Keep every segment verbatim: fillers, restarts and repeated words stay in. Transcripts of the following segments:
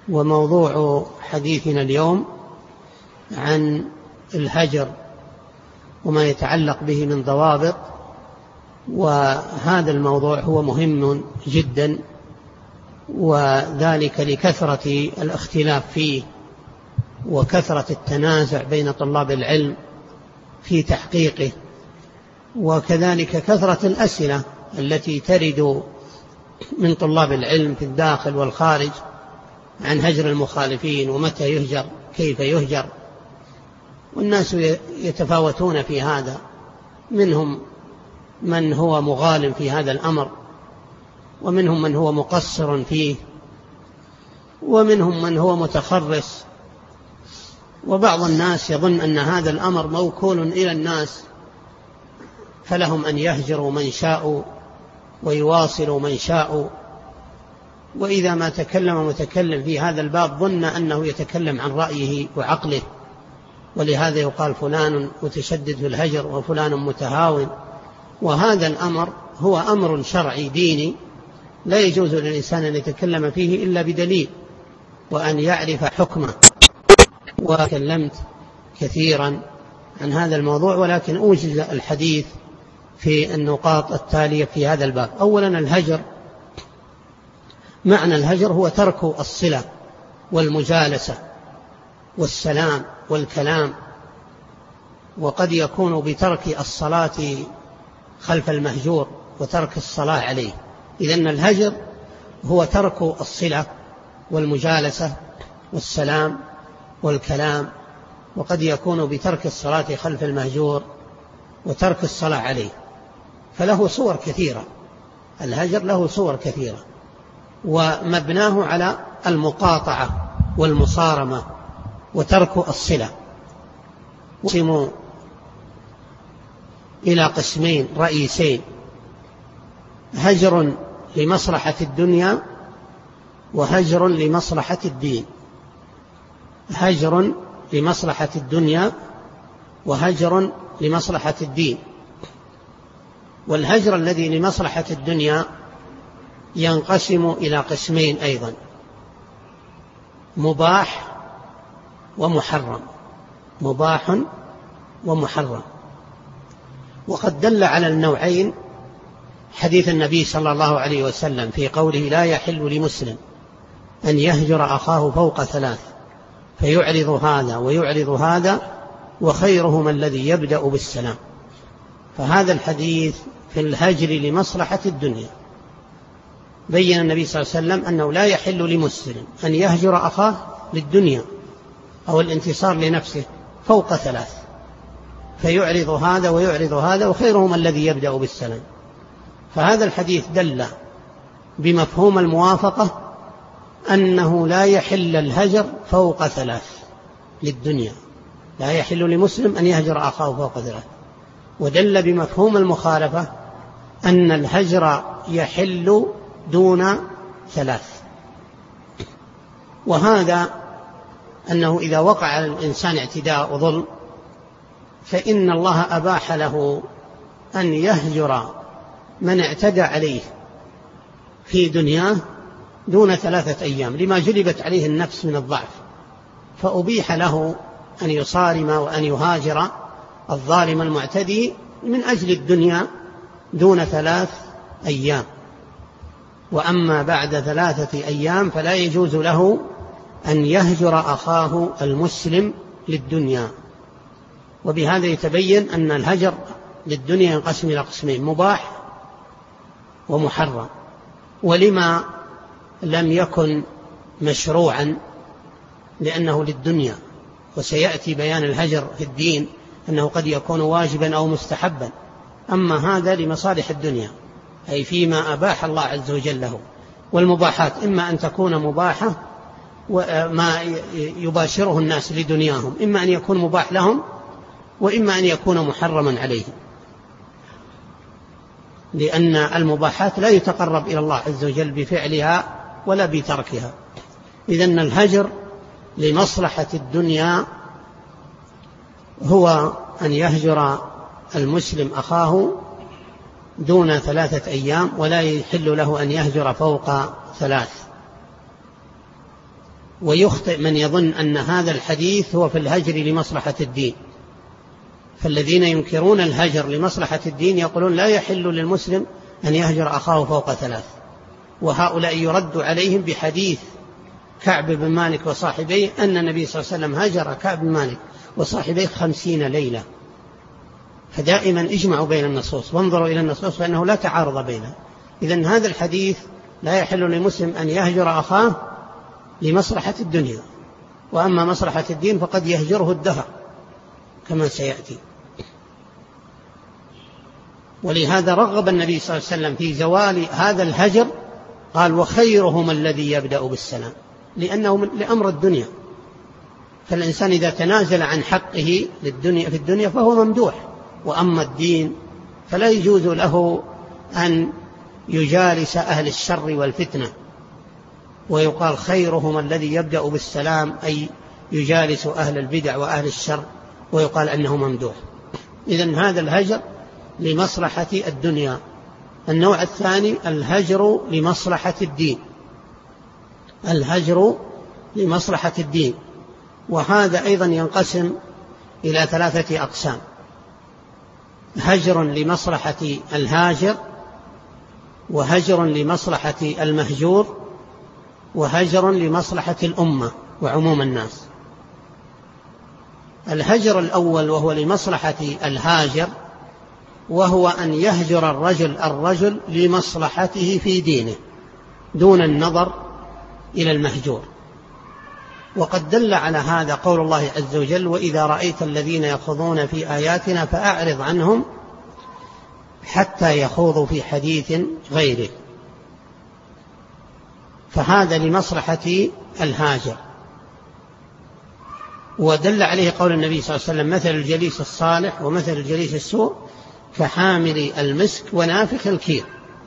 وموضوع حديثنا اليوم عن الهجر وما يتعلق به من ضوابط، وهذا الموضوع هو مهم جدا، وذلك لكثرة الاختلاف فيه وكثرة التنازع بين طلاب العلم في تحقيقه، وكذلك كثرة الأسئلة التي ترد من طلاب العلم في الداخل والخارج عن هجر المخالفين ومتى يهجر، كيف يهجر، والناس يتفاوتون في هذا، منهم من هو مغالم في هذا الأمر، ومنهم من هو مقصر فيه، ومنهم من هو متخرص، وبعض الناس يظن أن هذا الأمر موكول إلى الناس، فلهم أن يهجروا من شاءوا ويواصلوا من شاءوا. وإذا ما تكلم متكلم في هذا الباب ظن أنه يتكلم عن رأيه وعقله، ولهذا يقال فلان متشدد في الهجر وفلان متهاون. وهذا الأمر هو أمر شرعي ديني لا يجوز للإنسان أن يتكلم فيه إلا بدليل وأن يعرف حكمه. وتكلمت كثيرا عن هذا الموضوع، ولكن أوجز الحديث في النقاط التالية في هذا الباب. أولا، الهجر، معنى الهجر هو ترك الصلة والمجالسة والسلام والكلام، وقد يكون بترك الصلاة خلف المهجور وترك الصلاة عليه. إذن الهجر هو ترك الصلة والمجالسة والسلام والكلام، وقد يكون بترك الصلاة خلف المهجور وترك الصلاة عليه. فله صور كثيرة، الهجر له صور كثيرة، ومبناه على المقاطعة والمصارمة وترك الصلة. يقسم إلى قسمين رئيسين: هجر لمصلحة الدنيا وهجر لمصلحة الدين. هجر لمصلحة الدنيا وهجر لمصلحة الدين. والهجر الذي لمصلحة الدنيا ينقسم إلى قسمين أيضا: مباح ومحرم. مباح ومحرم. وقد دل على النوعين حديث النبي صلى الله عليه وسلم في قوله: لا يحل لمسلم أن يهجر أخاه فوق ثلاث فيعرض هذا ويعرض هذا وخيرهم الذي يبدأ بالسلام. فهذا الحديث في الهجر لمصلحة الدنيا. بين النبي صلى الله عليه وسلم أنه لا يحل لمسلم أن يهجر أخاه للدنيا أو الانتصار لنفسه فوق ثلاث فيعرض هذا ويعرض هذا وخيرهم الذي يبدأ بالسلام. فهذا الحديث دل بمفهوم الموافقة أنه لا يحل الهجر فوق ثلاث للدنيا، لا يحل لمسلم أن يهجر أخاه فوق ثلاث. ودل بمفهوم المخالفة أن الهجر يحل دون ثلاث، وهذا أنه إذا وقع على الإنسان اعتداء وظلم فإن الله أباح له أن يهجر من اعتدى عليه في دنياه دون ثلاثة أيام لما جلبت عليه النفس من الضعف، فأبيح له أن يصارم وأن يهاجر الظالم المعتدي من أجل الدنيا دون ثلاث أيام. وأما بعد ثلاثة أيام فلا يجوز له أن يهجر أخاه المسلم للدنيا. وبهذا يتبين أن الهجر للدنيا ينقسم إلى قسمين: مباح ومحرم. ولما لم يكن مشروعا؟ لأنه للدنيا، وسيأتي بيان الهجر في الدين أنه قد يكون واجبا أو مستحبا. أما هذا لمصالح الدنيا، أي فيما أباح الله عز وجل له. والمباحات إما أن تكون مباحة وما يباشره الناس لدنياهم، إما أن يكون مباح لهم وإما أن يكون محرما عليهم، لأن المباحات لا يتقرب إلى الله عز وجل بفعلها ولا بتركها. إذن الهجر لمصلحة الدنيا هو أن يهجر المسلم أخاه دون ثلاثة أيام، ولا يحل له أن يهجر فوق ثلاث. ويخطئ من يظن أن هذا الحديث هو في الهجر لمصلحة الدين. فالذين ينكرون الهجر لمصلحة الدين يقولون لا يحل للمسلم أن يهجر أخاه فوق ثلاث، وهؤلاء يرد عليهم بحديث كعب بن مالك وصاحبيه أن النبي صلى الله عليه وسلم هجر كعب بن مالك وصاحبيه خمسين ليلة. فدائما اجمعوا بين النصوص وانظروا إلى النصوص فإنه لا تعارض بينها. إذن هذا الحديث لا يحل للمسلم أن يهجر أخاه لمصلحة الدنيا، وأما مصلحة الدين فقد يهجره الدهر كما سيأتي. ولهذا رغب النبي صلى الله عليه وسلم في زوال هذا الهجر، قال وخيرهم الذي يبدأ بالسلام، لأنه من لأمر الدنيا. فالإنسان إذا تنازل عن حقه للدنيا في الدنيا فهو ممدوح، وأما الدين فلا يجوز له أن يجالس أهل الشر والفتنة. ويقال خيرهم الذي يبدأ بالسلام، أي يجالس أهل البدع وأهل الشر، ويقال أنه ممدوح. إذن هذا الهجر لمصلحة الدنيا. النوع الثاني الهجر لمصلحة الدين، الهجر لمصلحة الدين، وهذا أيضا ينقسم إلى ثلاثة أقسام: هجر لمصلحة الهاجر، وهجر لمصلحة المهجور، وهجر لمصلحة الأمة وعموم الناس. الهجر الأول وهو لمصلحة الهاجر، وهو أن يهجر الرجل الرجل لمصلحته في دينه دون النظر إلى المهجور. وقد دل على هذا قول الله عز وجل: وإذا رأيت الذين يخوضون في آياتنا فأعرض عنهم حتى يخوضوا في حديث غيره. فهذا لمصلحة الهاجر. ودل عليه قول النبي صلى الله عليه وسلم: مثل الجليس الصالح ومثل الجليس السوء كحامل المسك ونافخ الكير.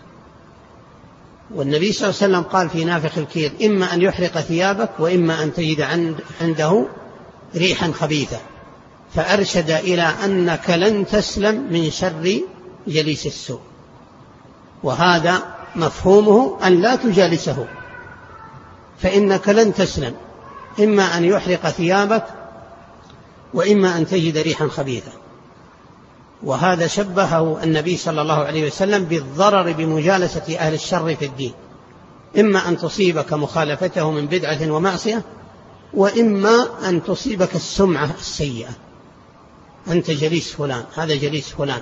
والنبي صلى الله عليه وسلم قال في نافخ الكير: إما أن يحرق ثيابك وإما أن تجد عنده ريحا خبيثة. فأرشد إلى أنك لن تسلم من شر جليس السوء، وهذا مفهومه أن لا تجالسه، فإنك لن تسلم، إما أن يحرق ثيابك وإما أن تجد ريحا خبيثة. وهذا شبهه النبي صلى الله عليه وسلم بالضرر بمجالسة أهل الشر في الدين، إما أن تصيبك مخالفته من بدعة ومعصية، وإما أن تصيبك السمعة السيئة، أنت جليس فلان، هذا جليس فلان.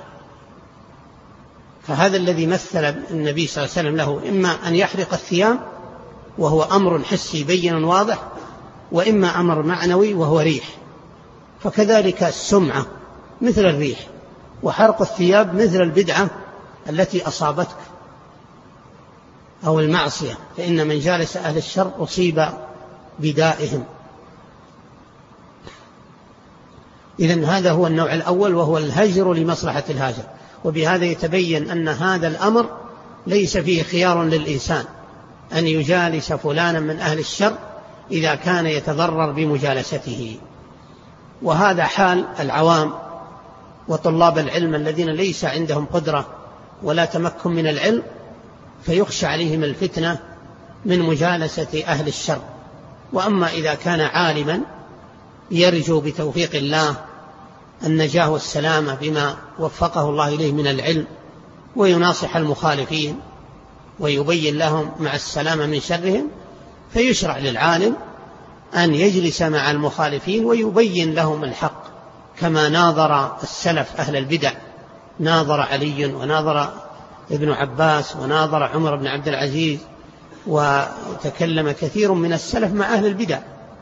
فهذا الذي مثل النبي صلى الله عليه وسلم له: إما أن يحرق الثياب وهو أمر حسي بين واضح، وإما أمر معنوي وهو ريح. فكذلك السمعة مثل الريح، وحرق الثياب مثل البدعة التي أصابتك أو المعصية، فإن من جالس أهل الشر أصيب بدائهم. إذن هذا هو النوع الأول، وهو الهجر لمصلحة الهاجر. وبهذا يتبين أن هذا الأمر ليس فيه خيار للإنسان أن يجالس فلانا من أهل الشر إذا كان يتضرر بمجالسته. وهذا حال العوام وطلاب العلم الذين ليس عندهم قدرة ولا تمكن من العلم، فيخشى عليهم الفتنة من مجالسة أهل الشر. وأما إذا كان عالما يرجو بتوفيق الله النجاة والسلامة بما وفقه الله إليه من العلم، ويناصح المخالفين ويبين لهم مع السلامة من شرهم، فيشرع للعالم أن يجلس مع المخالفين ويبين لهم الحق، كما ناظر السلف أهل البدع، ناظر علي وناظر ابن عباس وناظر عمر بن عبد العزيز، وتكلم كثير من السلف مع أهل البدع.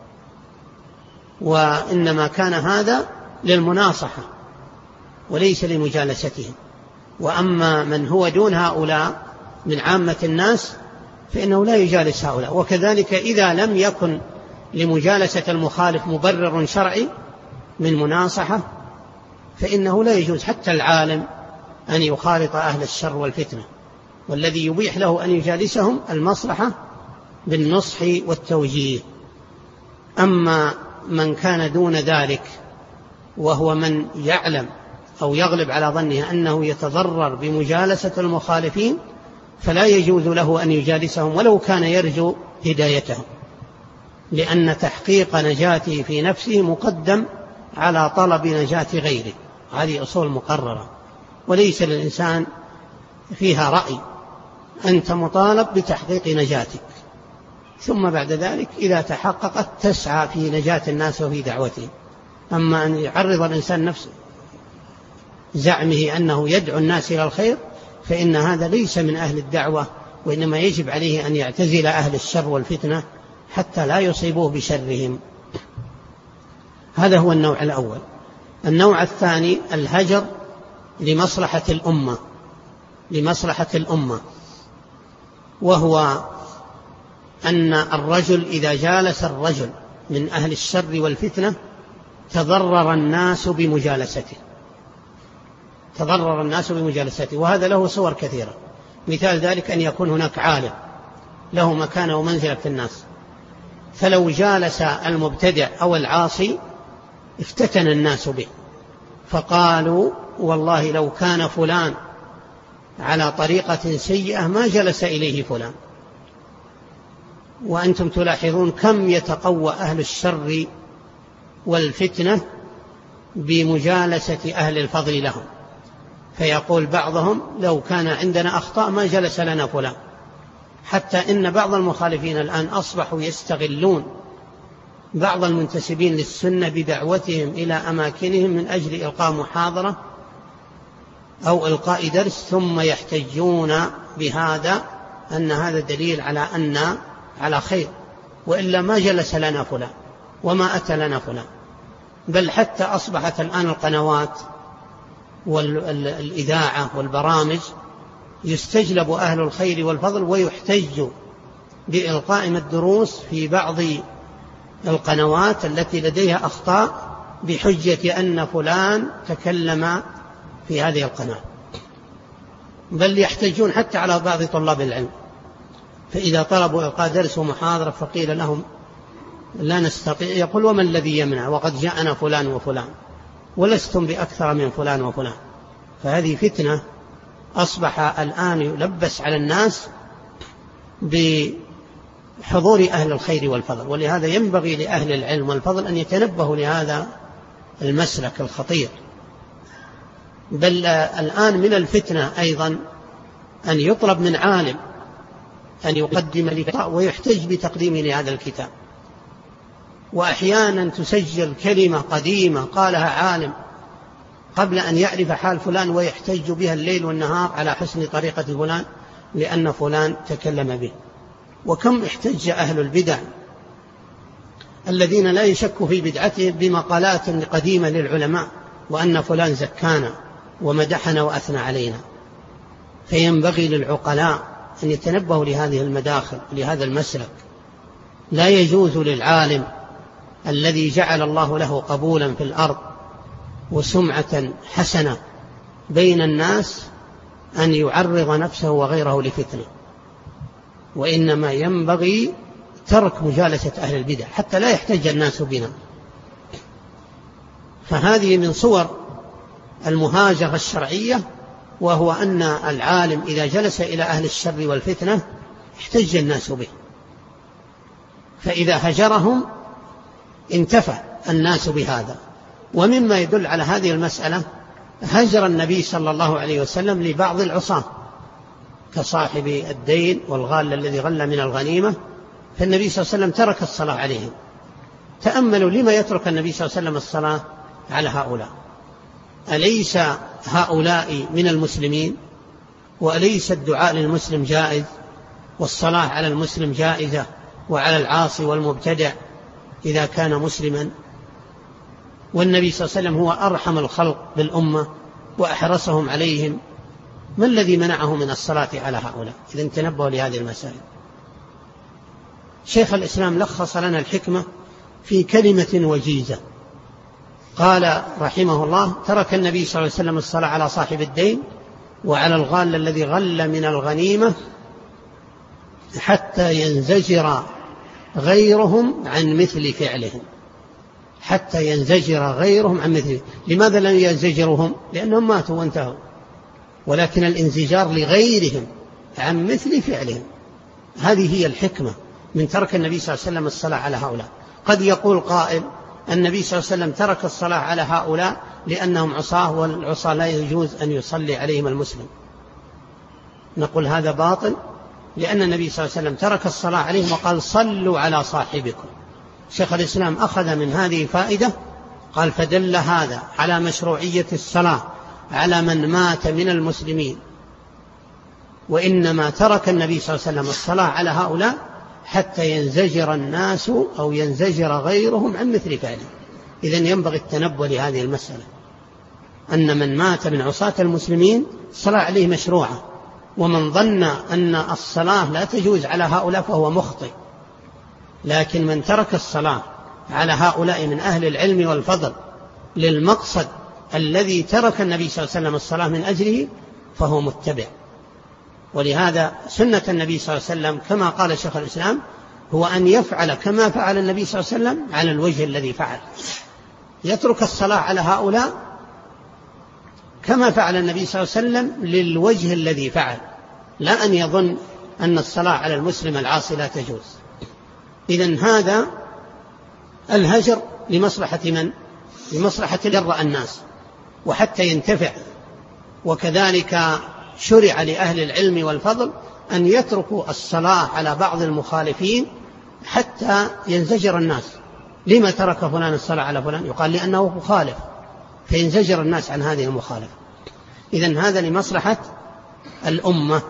وإنما كان هذا للمناصحة وليس لمجالستهم. وأما من هو دون هؤلاء من عامة الناس فإنه لا يجالس هؤلاء. وكذلك إذا لم يكن لمجالسة المخالف مبرر شرعي من مناصحة فإنه لا يجوز حتى العالم أن يخالط أهل الشر والفتنة، والذي يبيح له أن يجالسهم المصلحة بالنصح والتوجيه. أما من كان دون ذلك وهو من يعلم أو يغلب على ظنه أنه يتضرر بمجالسة المخالفين فلا يجوز له أن يجالسهم ولو كان يرجو هدايتهم. لأن تحقيق نجاته في نفسه مقدم على طلب نجاة غيره. هذه أصول مقررة وليس للإنسان فيها رأي، أنت مطالب بتحقيق نجاتك، ثم بعد ذلك إذا تحققت تسعى في نجاة الناس وفي دعوتهم. أما أن يعرض الإنسان نفسه زعمه أنه يدعو الناس إلى الخير فإن هذا ليس من أهل الدعوة، وإنما يجب عليه أن يعتزل أهل الشر والفتنة حتى لا يصيبوه بشرهم. هذا هو النوع الأول. النوع الثاني الهجر لمصلحة الأمة لمصلحة الأمة وهو أن الرجل إذا جالس الرجل من أهل الشر والفتنة تضرر الناس بمجالسته تضرر الناس بمجالسته وهذا له صور كثيرة. مثال ذلك أن يكون هناك عالم له مكانة ومنزلة في الناس، فلو جالس المبتدع أو العاصي افتتن الناس به، فقالوا والله لو كان فلان على طريقة سيئة ما جلس إليه فلان. وأنتم تلاحظون كم يتقوى أهل الشر والفتنة بمجالسة أهل الفضل لهم، فيقول بعضهم لو كان عندنا أخطاء ما جلس لنا فلان. حتى إن بعض المخالفين الآن أصبحوا يستغلون بعض المنتسبين للسنة بدعوتهم إلى أماكنهم من أجل إلقاء محاضرة أو إلقاء درس، ثم يحتجون بهذا أن هذا دليل على أن على خير، وإلا ما جلس لنا فلان وما أتى لنا فلان. بل حتى أصبحت الآن القنوات والإذاعة والبرامج يستجلب أهل الخير والفضل ويحتج بإلقاء الدروس في بعض القنوات التي لديها أخطاء بحجة أن فلان تكلم في هذه القناة. بل يحتجون حتى على بعض طلاب العلم، فإذا طلبوا إلقاء درس ومحاضرة فقيل لهم لا نستطيع، يقول وما الذي يمنع وقد جاءنا فلان وفلان ولستم بأكثر من فلان وفلان. فهذه فتنة أصبح الآن يلبس على الناس بحضور أهل الخير والفضل، ولهذا ينبغي لأهل العلم والفضل أن يتنبهوا لهذا المسلك الخطير. بل الآن من الفتنة أيضا أن يطلب من عالم أن يقدم لكتاب ويحتج بتقديمه لهذا الكتاب، وأحيانا تسجل كلمة قديمة قالها عالم قبل أن يعرف حال فلان ويحتج بها الليل والنهار على حسن طريقة فلان لأن فلان تكلم به. وكم احتج أهل البدع الذين لا يشك في بدعتهم بمقالات قديمة للعلماء وأن فلان زكانا ومدحنا وأثنى علينا. فينبغي للعقلاء أن يتنبهوا لهذه المداخل لهذا المسلك. لا يجوز للعالم الذي جعل الله له قبولا في الأرض وسمعة حسنة بين الناس أن يعرض نفسه وغيره لفتنة، وإنما ينبغي ترك مجالسة أهل البدع حتى لا يحتج الناس بنا. فهذه من صور المهاجرة الشرعية، وهو أن العالم إذا جلس إلى أهل الشر والفتنة احتج الناس به، فإذا هجرهم انتفع الناس بهذا. ومما يدل على هذه المسألة هجر النبي صلى الله عليه وسلم لبعض العصاة كصاحب الدين والغال الذي غل من الغنيمة، فالنبي صلى الله عليه وسلم ترك الصلاة عليهم. تأملوا لما يترك النبي صلى الله عليه وسلم الصلاة على هؤلاء؟ أليس هؤلاء من المسلمين؟ وأليس الدعاء للمسلم جائز والصلاة على المسلم جائزة وعلى العاصي والمبتدع إذا كان مسلما؟ والنبي صلى الله عليه وسلم هو أرحم الخلق بالأمة وأحرصهم عليهم، ما الذي منعه من الصلاة على هؤلاء؟ إذا تنبهوا لهذه المسائل. شيخ الإسلام لخص لنا الحكمة في كلمة وجيزة، قال رحمه الله: ترك النبي صلى الله عليه وسلم الصلاة على صاحب الدين وعلى الغال الذي غل من الغنيمة حتى ينزجر غيرهم عن مثل فعلهم. حتى ينزجر غيرهم عن مثل. لماذا لم ينزجرهم؟ لأنهم ماتوا وانتهوا، ولكن الانزجار لغيرهم عن مثل فعلهم. هذه هي الحكمة من ترك النبي صلى الله عليه وسلم الصلاة على هؤلاء. قد يقول قائل النبي صلى الله عليه وسلم ترك الصلاة على هؤلاء لأنهم عصاه، والعصاة لا يجوز أن يصلي عليهم المسلم. نقول هذا باطل، لأن النبي صلى الله عليه وسلم ترك الصلاة عليهم وقال صلوا على صاحبكم. شيخ الإسلام أخذ من هذه فائدة، قال فدل هذا على مشروعية الصلاة على من مات من المسلمين، وإنما ترك النبي صلى الله عليه وسلم الصلاة على هؤلاء حتى ينزجر الناس أو ينزجر غيرهم عن مثل فعله. إذن ينبغي التنبه لهذه المسألة، أن من مات من عصاة المسلمين الصلاة عليه مشروعة، ومن ظن أن الصلاة لا تجوز على هؤلاء فهو مخطئ. لكن من ترك الصلاة على هؤلاء من أهل العلم والفضل للمقصد الذي ترك النبي صلى الله عليه وسلم الصلاة من أجله فهو متبع. ولهذا سنة النبي صلى الله عليه وسلم كما قال شيخ الإسلام هو أن يفعل كما فعل النبي صلى الله عليه وسلم على الوجه الذي فعل، يترك الصلاة على هؤلاء كما فعل النبي صلى الله عليه وسلم للوجه الذي فعل، لا أن يظن أن الصلاة على المسلم العاصي لا تجوز. إذن هذا الهجر لمصلحة من؟ لمصلحة جر الناس وحتى ينتفع. وكذلك شرع لأهل العلم والفضل أن يتركوا الصلاة على بعض المخالفين حتى ينزجر الناس. لما ترك فلان الصلاة على فلان؟ يقال لأنه مخالف، فينزجر الناس عن هذه المخالفة. إذن هذا لمصلحة الأمة.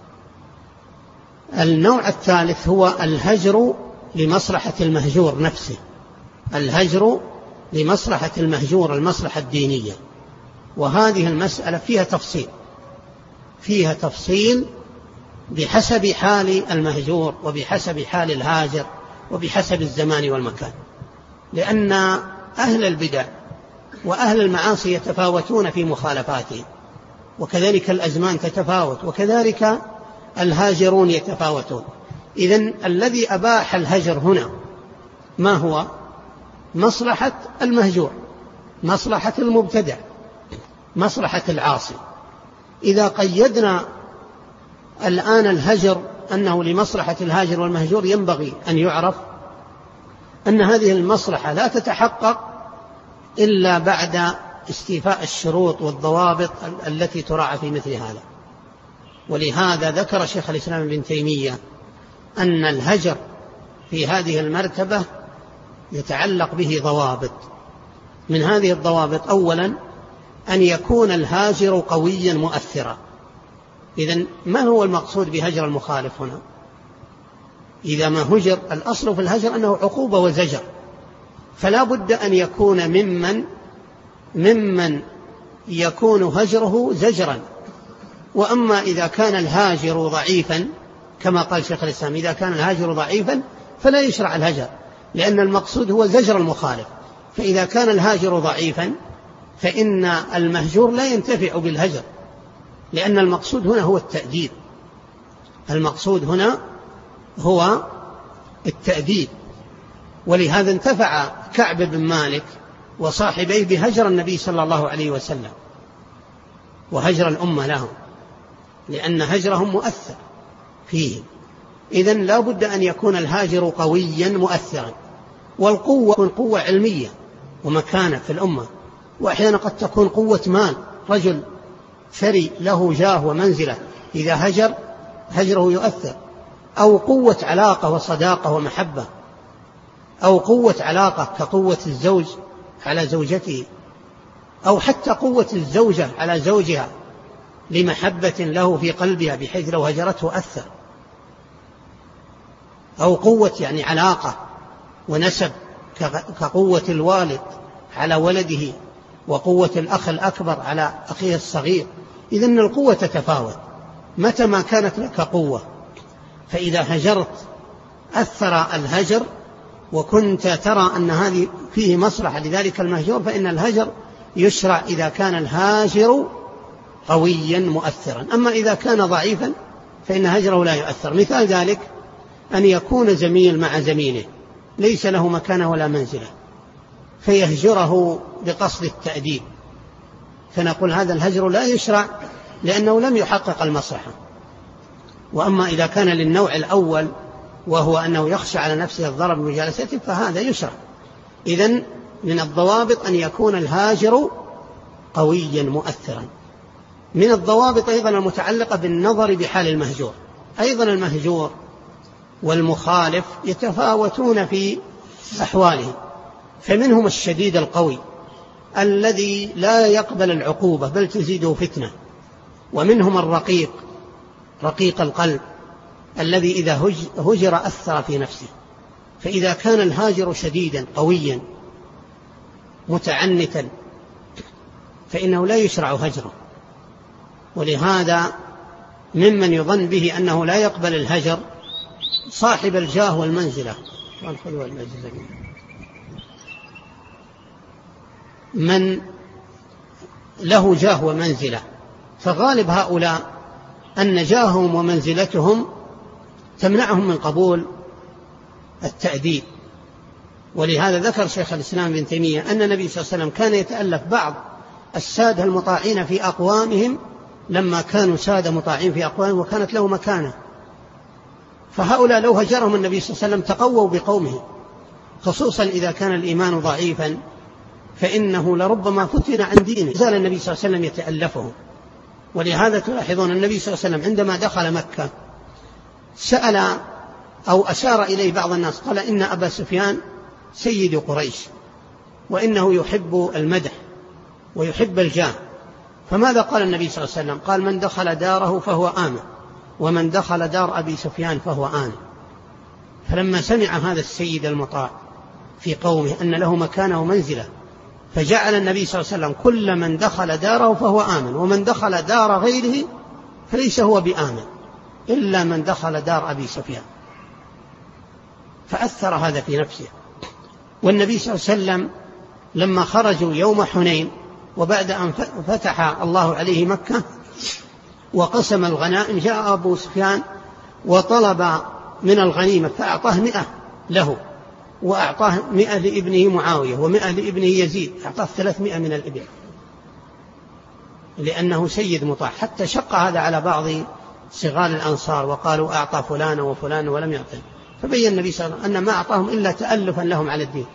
النوع الثالث هو الهجر لمصلحة المهجور نفسه، الهجر لمصلحة المهجور، المصلحة الدينية. وهذه المسألة فيها تفصيل، فيها تفصيل بحسب حال المهجور وبحسب حال الهاجر وبحسب الزمان والمكان، لأن أهل البدع وأهل المعاصي يتفاوتون في مخالفاتهم، وكذلك الأزمان تتفاوت، وكذلك الهاجرون يتفاوتون. إذن الذي أباح الهجر هنا ما هو؟ مصلحة المهجور، مصلحة المبتدع، مصلحة العاصي. إذا قيدنا الآن الهجر أنه لمصلحة الهاجر والمهجور، ينبغي أن يعرف أن هذه المصلحة لا تتحقق إلا بعد استيفاء الشروط والضوابط التي تراعى في مثل هذا. ولهذا ذكر شيخ الإسلام ابن تيمية أن الهجر في هذه المرتبة يتعلق به ضوابط. من هذه الضوابط أولا أن يكون الهاجر قويا مؤثرا. إذن ما هو المقصود بهجر المخالف هنا؟ إذا ما هجر، الأصل في الهجر أنه عقوبة وزجر، فلا بد أن يكون ممن ممن يكون هجره زجرا. وأما إذا كان الهاجر ضعيفا كما قال شيخ الإسلام، إذا كان الهاجر ضعيفا فلا يشرع الهجر، لأن المقصود هو زجر المخالف. فإذا كان الهاجر ضعيفا فإن المهجور لا ينتفع بالهجر، لأن المقصود هنا هو التأديب، المقصود هنا هو التأديب. ولهذا انتفع كعب بن مالك وصاحبيه بهجر النبي صلى الله عليه وسلم وهجر الأمة لهم، لأن هجرهم مؤثر فيه. إذن لا بد أن يكون الهاجر قويا مؤثرا. والقوة تكون قوة علمية ومكانة في الأمة، وأحيانا قد تكون قوة مال، رجل ثري له جاه ومنزلة إذا هجر هجره يؤثر، أو قوة علاقة وصداقة ومحبة، أو قوة علاقة كقوة الزوج على زوجته، أو حتى قوة الزوجة على زوجها لمحبة له في قلبها بحيث لو هجرته أثر، أو قوة يعني علاقة ونسب كقوة الوالد على ولده، وقوة الأخ الأكبر على أخيه الصغير. إذن القوة تتفاوت متى ما كانت لك قوة. فإذا هجرت أثر الهجر وكنت ترى أن هذه فيه مصلحة لذلك المهجور، فإن الهجر يشرع إذا كان الهاجر قويا مؤثرا. أما إذا كان ضعيفا فإن هجره لا يؤثر. مثال ذلك أن يكون زميل مع زميله ليس له مكانة ولا منزلة فيهجره بقصد التأديب، فنقول هذا الهجر لا يشرع لأنه لم يحقق المصلحة. وأما إذا كان للنوع الأول وهو أنه يخشى على نفسه الضرر بمجالسته، فهذا يشرع. إذن من الضوابط أن يكون الهاجر قويا مؤثرا. من الضوابط أيضا المتعلقة بالنظر بحال المهجور، أيضا المهجور والمخالف يتفاوتون في أحواله، فمنهم الشديد القوي الذي لا يقبل العقوبة بل تزيده فتنة، ومنهم الرقيق رقيق القلب الذي إذا هجر أثر في نفسه. فإذا كان الهاجر شديدا قويا متعنتا فإنه لا يشرع هجره. ولهذا ممن يظن به أنه لا يقبل الهجر صاحب الجاه والمنزلة، من له جاه ومنزلة، فغالب هؤلاء أن جاههم ومنزلتهم تمنعهم من قبول التأديب. ولهذا ذكر شيخ الإسلام ابن تيمية أن النبي صلى الله عليه وسلم كان يتألف بعض السادة المطاعين في أقوامهم لما كانوا سادة مطاعين في أقوامهم وكانت له مكانة، فهؤلاء لو هجرهم النبي صلى الله عليه وسلم تقووا بقومهم، خصوصا إذا كان الإيمان ضعيفا فإنه لربما فتن عن دينه، زال النبي صلى الله عليه وسلم يتألفه. ولهذا تلاحظون النبي صلى الله عليه وسلم عندما دخل مكة سأل أو أشار إليه بعض الناس قال إن أبا سفيان سيد قريش وإنه يحب المدح ويحب الجاه، فماذا قال النبي صلى الله عليه وسلم؟ قال من دخل داره فهو آمن ومن دخل دار أبي سفيان فهو آمن. فلما سمع هذا السيد المطاع في قومه أن له مكانه ومنزله فجعل النبي صلى الله عليه وسلم كل من دخل داره فهو آمن ومن دخل دار غيره فليس هو بآمن إلا من دخل دار أبي سفيان، فأثر هذا في نفسه. والنبي صلى الله عليه وسلم لما خرجوا يوم حنين وبعد أن فتح الله عليه مكة وقسم الغنائم جاء أبو سفيان وطلب من الغنيمة فأعطاه مئة له وأعطاه مئة لابنه معاوية ومئة لابنه يزيد، أعطاه ثلاثمائة من الإبل لأنه سيد مطاع. حتى شق هذا على بعض صغار الأنصار وقالوا أعطى فلان وفلان ولم يعطي، فبين النبي صلى الله عليه وسلم أن ما أعطاهم إلا تألفا لهم على الدين.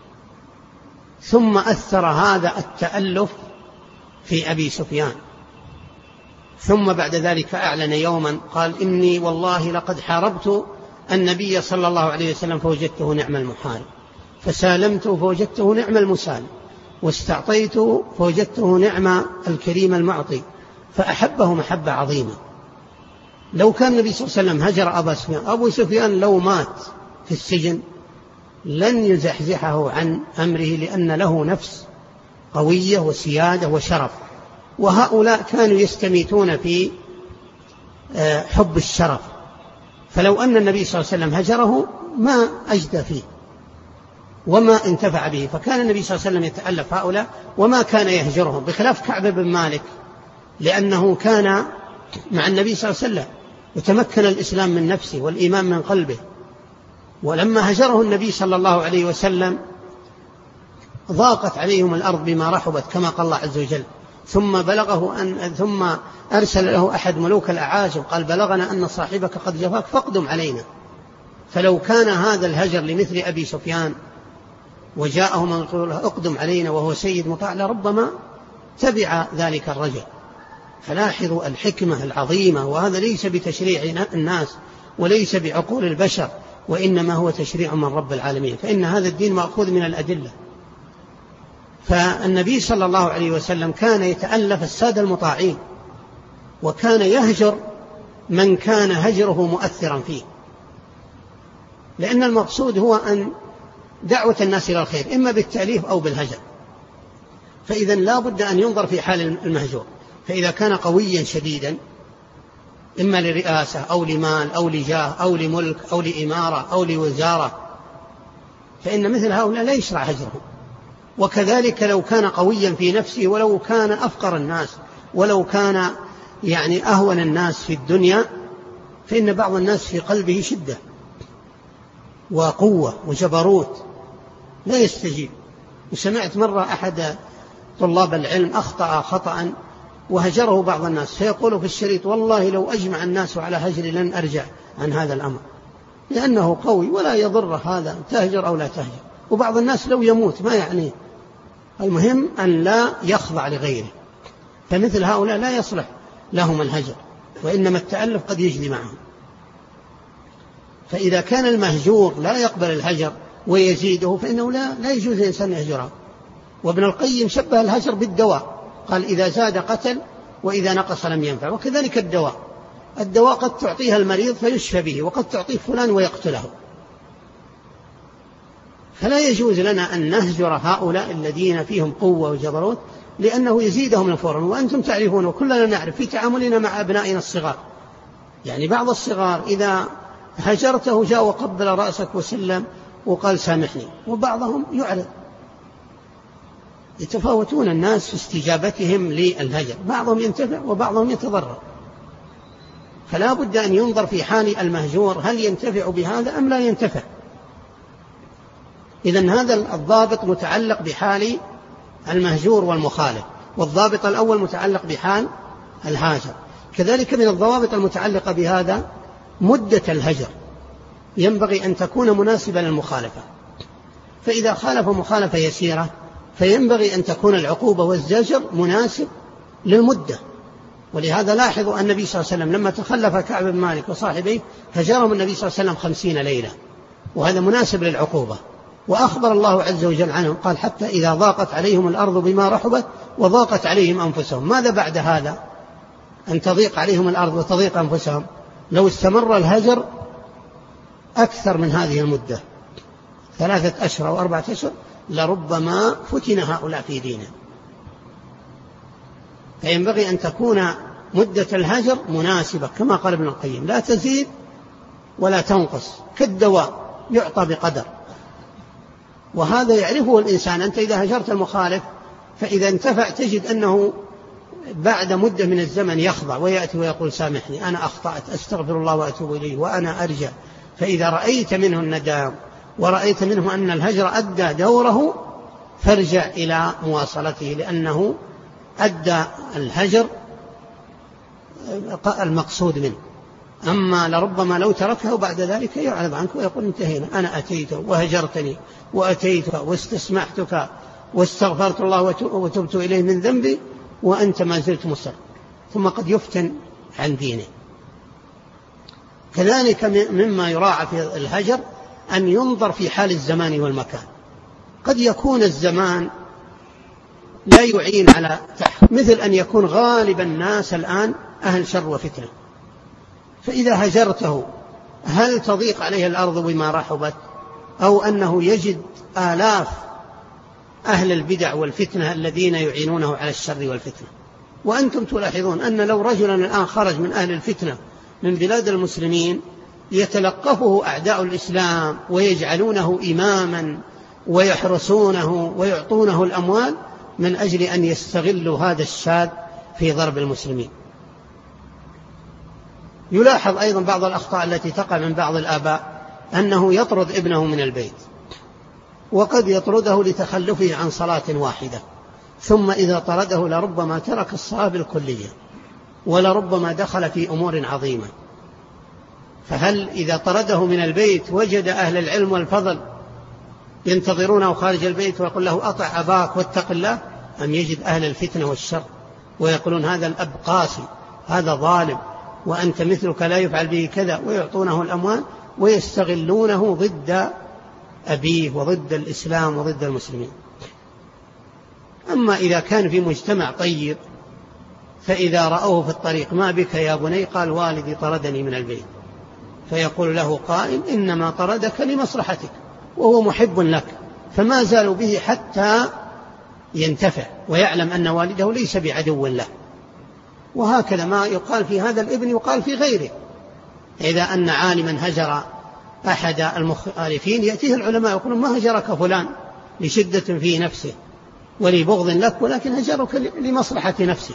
ثم أثر هذا التألف في أبي سفيان، ثم بعد ذلك أعلن يوما قال إني والله لقد حاربت النبي صلى الله عليه وسلم فوجدته نعم المحارب، فسالمته فوجدته نعم المسالم، واستعطيته فوجدته نعم الكريم المعطي، فأحبه محبة عظيمة. لو كان النبي صلى الله عليه وسلم هجر أبا سفيان، أبو سفيان لو مات في السجن لن يزحزحه عن أمره لأن له نفس قوية وسيادة وشرف، وهؤلاء كانوا يستميتون في حب الشرف، فلو أن النبي صلى الله عليه وسلم هجره ما أجدى فيه وما انتفع به، فكان النبي صلى الله عليه وسلم يتألف هؤلاء وما كان يهجرهم، بخلاف كعب بن مالك لأنه كان مع النبي صلى الله عليه وسلم وتمكن الإسلام من نفسه والإيمان من قلبه، ولما هجره النبي صلى الله عليه وسلم ضاقت عليهم الأرض بما رحبت كما قال الله عز وجل. ثم بلغه أن ثم أرسل له أحد ملوك الأعاجم قال بلغنا أن صاحبك قد جفاك فاقدم علينا. فلو كان هذا الهجر لمثل أبي سفيان وجاءه من يقول اقدم علينا وهو سيد مطاع لربما تبع ذلك الرجل. فلاحظوا الحكمة العظيمة، وهذا ليس بتشريع الناس وليس بعقول البشر، وإنما هو تشريع من رب العالمين، فإن هذا الدين مأخوذ من الأدلة. فالنبي صلى الله عليه وسلم كان يتألف السادة المطاعين وكان يهجر من كان هجره مؤثرا فيه، لأن المقصود هو أن دعوة الناس إلى الخير إما بالتأليف أو بالهجر. فإذا لا بد أن ينظر في حال المهجور، فإذا كان قويا شديدا إما لرئاسة أو لمال أو لجاه أو لملك أو لإمارة أو لوزارة فإن مثل هؤلاء لا يشرع هجرهم. وكذلك لو كان قويا في نفسه ولو كان أفقر الناس ولو كان يعني أهون الناس في الدنيا، فإن بعض الناس في قلبه شدة وقوة وجبروت لا يستجيب. وسمعت مرة أحد طلاب العلم أخطأ خطأ وهجره بعض الناس، فيقول في الشريط والله لو أجمع الناس على هجري لن أرجع عن هذا الأمر. لأنه قوي ولا يضر هذا تهجر أو لا تهجر. وبعض الناس لو يموت ما يعني، المهم أن لا يخضع لغيره، فمثل هؤلاء لا يصلح لهم الهجر، وإنما التألف قد يجلي معهم. فإذا كان المهجور لا يقبل الهجر ويزيده فإنه لا, لا يجوز الإنسان يهجره. وابن القيم شبه الهجر بالدواء، قال إذا زاد قتل وإذا نقص لم ينفع. وكذلك الدواء، الدواء قد تعطيها المريض فيشفى به، وقد تعطيه فلان ويقتله. فلا يجوز لنا أن نهجر هؤلاء الذين فيهم قوة وجبروت، لأنه يزيدهم نفورا. وأنتم تعرفون وكلنا نعرف في تعاملنا مع أبنائنا الصغار، يعني بعض الصغار إذا هجرته جاء وقبل رأسك وسلم وقال سامحني، وبعضهم يعرض. يتفاوتون الناس في استجابتهم للهجر، بعضهم ينتفع وبعضهم يتضرر. فلا بد أن ينظر في حال المهجور هل ينتفع بهذا أم لا ينتفع. إذن هذا الضابط متعلق بحال المهجور والمخالف، والضابط الأول متعلق بحال الهاجر. كذلك من الضوابط المتعلقة بهذا مدة الهجر ينبغي أن تكون مناسبة للمخالفة. فإذا خالف مخالفة يسيرة فينبغي أن تكون العقوبة والزجر مناسب للمدة. ولهذا لاحظوا النبي صلى الله عليه وسلم لما تخلف كعب بن مالك وصاحبيه هجرهم النبي صلى الله عليه وسلم خمسين ليلة، وهذا مناسب للعقوبة. وأخبر الله عز وجل عنهم قال حتى إذا ضاقت عليهم الأرض بما رحبت وضاقت عليهم أنفسهم. ماذا بعد هذا؟ أن تضيق عليهم الأرض وتضيق أنفسهم. لو استمر الهجر أكثر من هذه المدة ثلاثة أشهر أو أربعة أشهر لربما فتن هؤلاء في دينهم. فينبغي أن تكون مدة الهجر مناسبة كما قال ابن القيم، لا تزيد ولا تنقص، كالدواء يعطى بقدر. وهذا يعرفه الإنسان. أنت إذا هجرت المخالف فإذا انتفع تجد أنه بعد مدة من الزمن يخضع ويأتي ويقول سامحني أنا أخطأت أستغفر الله وأتوب إليه وأنا أرجع. فإذا رأيت منه الندام ورأيت منه أن الهجر أدى دوره فارجع إلى مواصلته، لأنه أدى الهجر المقصود منه. أما لربما لو تركه بعد ذلك يعرض عنك ويقول انتهينا، أنا أتيت وهجرتني وأتيتك واستسمحتك واستغفرت الله وتبت إليه من ذنبي وأنت ما زلت مصر، ثم قد يفتن عن دينه. كذلك مما يراعى في الهجر أن ينظر في حال الزمان والمكان. قد يكون الزمان لا يعين على تحقيق، مثل أن يكون غالب الناس الآن أهل شر وفتنة، فإذا هجرته هل تضيق عليه الأرض بما رحبت، أو أنه يجد آلاف أهل البدع والفتنة الذين يعينونه على الشر والفتنة. وأنتم تلاحظون أن لو رجلا الآن خرج من أهل الفتنة من بلاد المسلمين يتلقفه أعداء الإسلام ويجعلونه إماما ويحرسونه ويعطونه الأموال من أجل أن يستغلوا هذا الشاذ في ضرب المسلمين. يلاحظ أيضا بعض الأخطاء التي تقع من بعض الآباء أنه يطرد ابنه من البيت، وقد يطرده لتخلفه عن صلاة واحدة، ثم إذا طرده لربما ترك الصلاة بالكلية ولربما دخل في أمور عظيمة. فهل إذا طرده من البيت وجد أهل العلم والفضل ينتظرونه خارج البيت ويقول له أطع أباك واتق الله، أم يجد أهل الفتنة والشر ويقولون هذا الأب قاسي هذا ظالم وأنت مثلك لا يفعل به كذا، ويعطونه الأموال ويستغلونه ضد أبيه وضد الإسلام وضد المسلمين. أما إذا كان في مجتمع طيب فإذا رأوه في الطريق ما بك يا بني قال والدي طردني من البيت، فيقول له قائل إنما طردك لمصلحتك وهو محب لك، فما زالوا به حتى ينتفع ويعلم أن والده ليس بعدو له. وهكذا ما يقال في هذا الابن يقال في غيره. إذا أن عالما هجر أحد المخالفين يأتيه العلماء يقولون ما هجرك فلان لشدة في نفسه ولبغض لك، ولكن هجرك لمصلحة نفسك.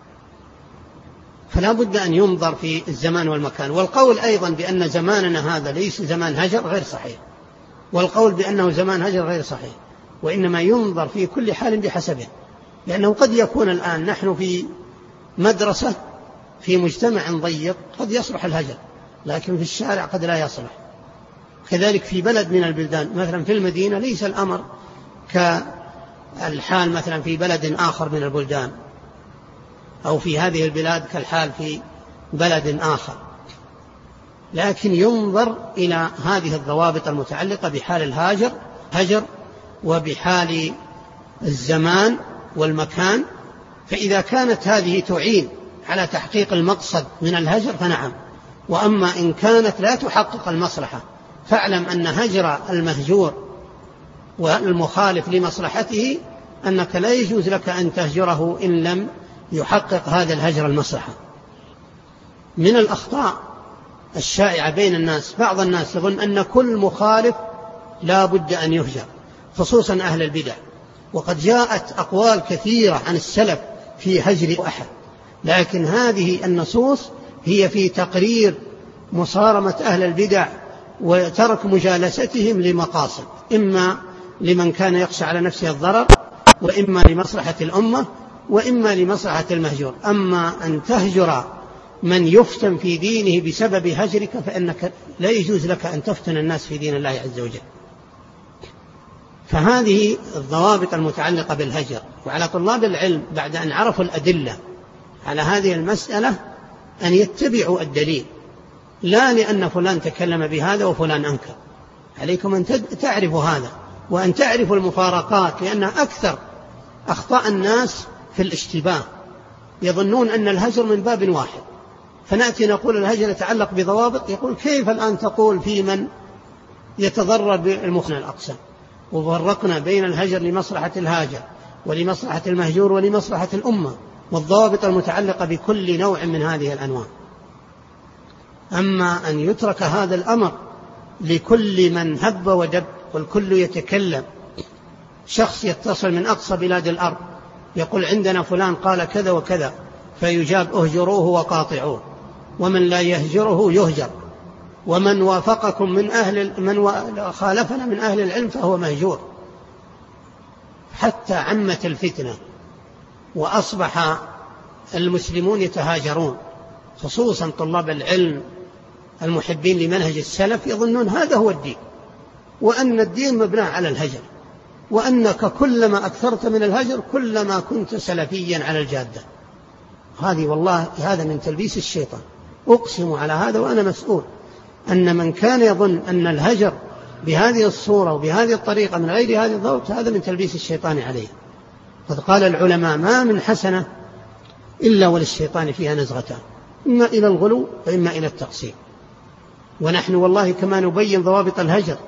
فلا بد أن ينظر في الزمان والمكان. والقول أيضا بأن زماننا هذا ليس زمان هجر غير صحيح، والقول بأنه زمان هجر غير صحيح، وإنما ينظر في كل حال بحسبه. لأنه قد يكون الآن نحن في مدرسة في مجتمع ضيق قد يصلح الهجر، لكن في الشارع قد لا يصلح. كذلك في بلد من البلدان، مثلا في المدينة ليس الأمر كالحال مثلا في بلد آخر من البلدان، أو في هذه البلاد كالحال في بلد آخر، لكن ينظر إلى هذه الضوابط المتعلقة بحال الهاجر هجر وبحال الزمان والمكان. فإذا كانت هذه تعين على تحقيق المقصد من الهجر فنعم، وأما إن كانت لا تحقق المصلحة فاعلم أن هجر المهجور والمخالف لمصلحته أنك لا يجوز لك أن تهجره إن لم يحقق هذا الهجر المصلحة. من الأخطاء الشائعة بين الناس، بعض الناس يظن أن كل مخالف لا بد أن يهجر، خصوصا أهل البدع، وقد جاءت أقوال كثيرة عن السلف في هجر أحد، لكن هذه النصوص هي في تقرير مصارمة أهل البدع وترك مجالستهم لمقاصد، إما لمن كان يخشى على نفسه الضرر، وإما لمصلحة الأمة، وإما لمصلحة المهجور. أما أن تهجر من يفتن في دينه بسبب هجرك فإنك لا يجوز لك أن تفتن الناس في دين الله عز وجل. فهذه الضوابط المتعلقة بالهجر. وعلى طلاب العلم بعد أن عرفوا الأدلة على هذه المسألة أن يتبعوا الدليل، لا لأن فلان تكلم بهذا وفلان أنكر، عليكم أن تعرفوا هذا وأن تعرفوا المفارقات، لأن أكثر أخطاء الناس في الاشتباه، يظنون أن الهجر من باب واحد، فنأتي نقول الهجر يتعلق بضوابط، يقول كيف الآن تقول في من يتضرر بالمخنى الأقسام، وفرقنا بين الهجر لمصلحة الهاجر ولمصلحة المهجور ولمصلحة الأمة، والضوابط المتعلقة بكل نوع من هذه الأنواع. أما أن يترك هذا الأمر لكل من هب ودب والكل يتكلم، شخص يتصل من أقصى بلاد الأرض يقول عندنا فلان قال كذا وكذا، فيجاب اهجروه وقاطعوه، ومن لا يهجره يهجر، ومن وافقكم من أهل من خالفنا من أهل العلم فهو مهجور. حتى عمت الفتنة وأصبح المسلمون يتهاجرون، خصوصا طلاب العلم المحبين لمنهج السلف يظنون هذا هو الدين، وأن الدين مبنى على الهجر، وأنك كلما أكثرت من الهجر كلما كنت سلفيا على الجادة. هذه والله هذا من تلبيس الشيطان، أقسم على هذا وأنا مسؤول، أن من كان يظن أن الهجر بهذه الصورة وبهذه الطريقة من غير هذه الضوابط هذا من تلبيس الشيطان عليه. قد قال العلماء ما من حسنة إلا وللشيطان فيها نزغتان، إما إلى الغلو وإما إلى التقصير. ونحن والله كما نبين ضوابط الهجر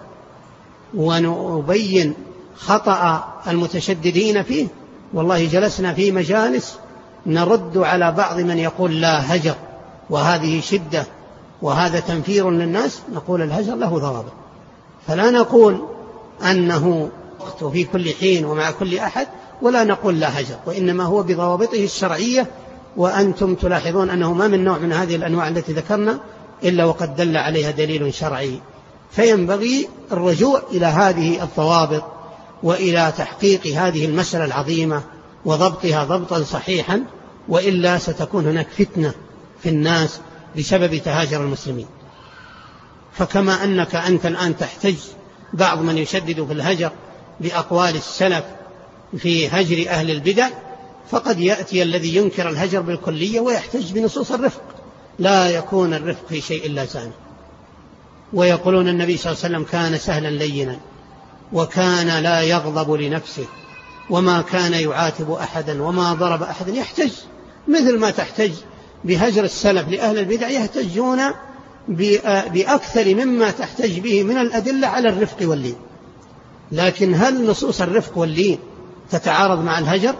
ونبين خطأ المتشددين فيه، والله جلسنا في مجالس نرد على بعض من يقول لا هجر وهذه شدة وهذا تنفير للناس، نقول الهجر له ضوابط، فلا نقول أنه وقت في كل حين ومع كل أحد، ولا نقول لا هجر، وإنما هو بضوابطه الشرعية. وأنتم تلاحظون أنه ما من نوع من هذه الأنواع التي ذكرنا إلا وقد دل عليها دليل شرعي، فينبغي الرجوع إلى هذه الضوابط وإلى تحقيق هذه المسألة العظيمة وضبطها ضبطا صحيحا، وإلا ستكون هناك فتنة في الناس بسبب تهاجر المسلمين. فكما أنك أنت الآن تحتج بعض من يشدد في الهجر بأقوال السلف في هجر أهل البدع، فقد يأتي الذي ينكر الهجر بالكلية ويحتج بنصوص الرفق، لا يكون الرفق في شيء إلا زانه. ويقولون النبي صلى الله عليه وسلم كان سهلا لينا وكان لا يغضب لنفسه وما كان يعاتب أحدا وما ضرب أحدا. يحتج مثل ما تحتج بهجر السلف لأهل البدع، يحتجون بأكثر مما تحتج به من الأدلة على الرفق واللين. لكن هل نصوص الرفق واللين تتعارض مع الهجر؟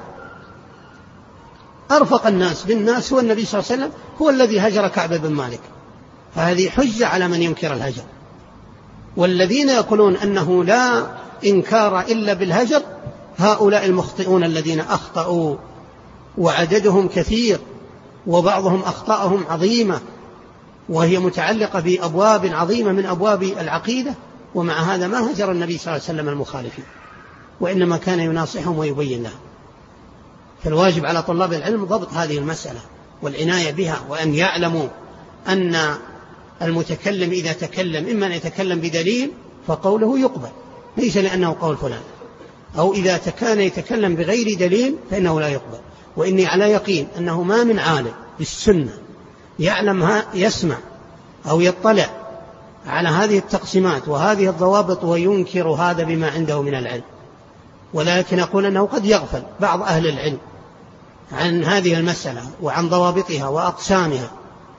أرفق الناس بالناس هو النبي صلى الله عليه وسلم، هو الذي هجر كعب بن مالك، فهذه حجة على من ينكر الهجر. والذين يقولون أنه لا إنكار إلا بالهجر هؤلاء المخطئون الذين أخطأوا، وعددهم كثير، وبعضهم أخطأهم عظيمة وهي متعلقة بأبواب عظيمة من أبواب العقيدة، ومع هذا ما هجر النبي صلى الله عليه وسلم المخالفين، وإنما كان يناصحهم ويبين لهم. فالواجب على طلاب العلم ضبط هذه المسألة والعناية بها، وأن يعلموا أن المتكلم إذا تكلم إما أن يتكلم بدليل فقوله يقبل، ليس لأنه قول فلان. أو إذا كان يتكلم بغير دليل فإنه لا يقبل. وإني على يقين أنه ما من عالم بالسنة يعلم يسمع أو يطلع على هذه التقسيمات وهذه الضوابط وينكر هذا بما عنده من العلم. ولكن أقول أنه قد يغفل بعض أهل العلم عن هذه المسألة وعن ضوابطها وأقسامها،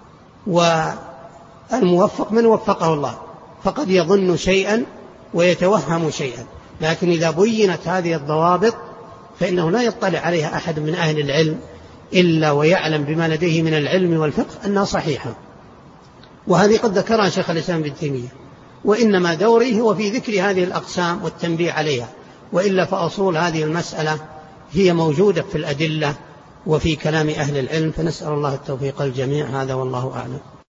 والموفق من وفقه الله، فقد يظن شيئا ويتوهم شيئا. لكن إذا بينت هذه الضوابط فإنه لا يطلع عليها أحد من أهل العلم إلا ويعلم بما لديه من العلم والفقه أنها صحيحة. وهذه قد ذكرها شيخ الإسلام ابن تيمية، وإنما دوري هو في ذكر هذه الأقسام والتنبيه عليها، وإلا فأصول هذه المسألة هي موجودة في الأدلة وفي كلام أهل العلم. فنسأل الله التوفيق الجميع، هذا والله أعلم.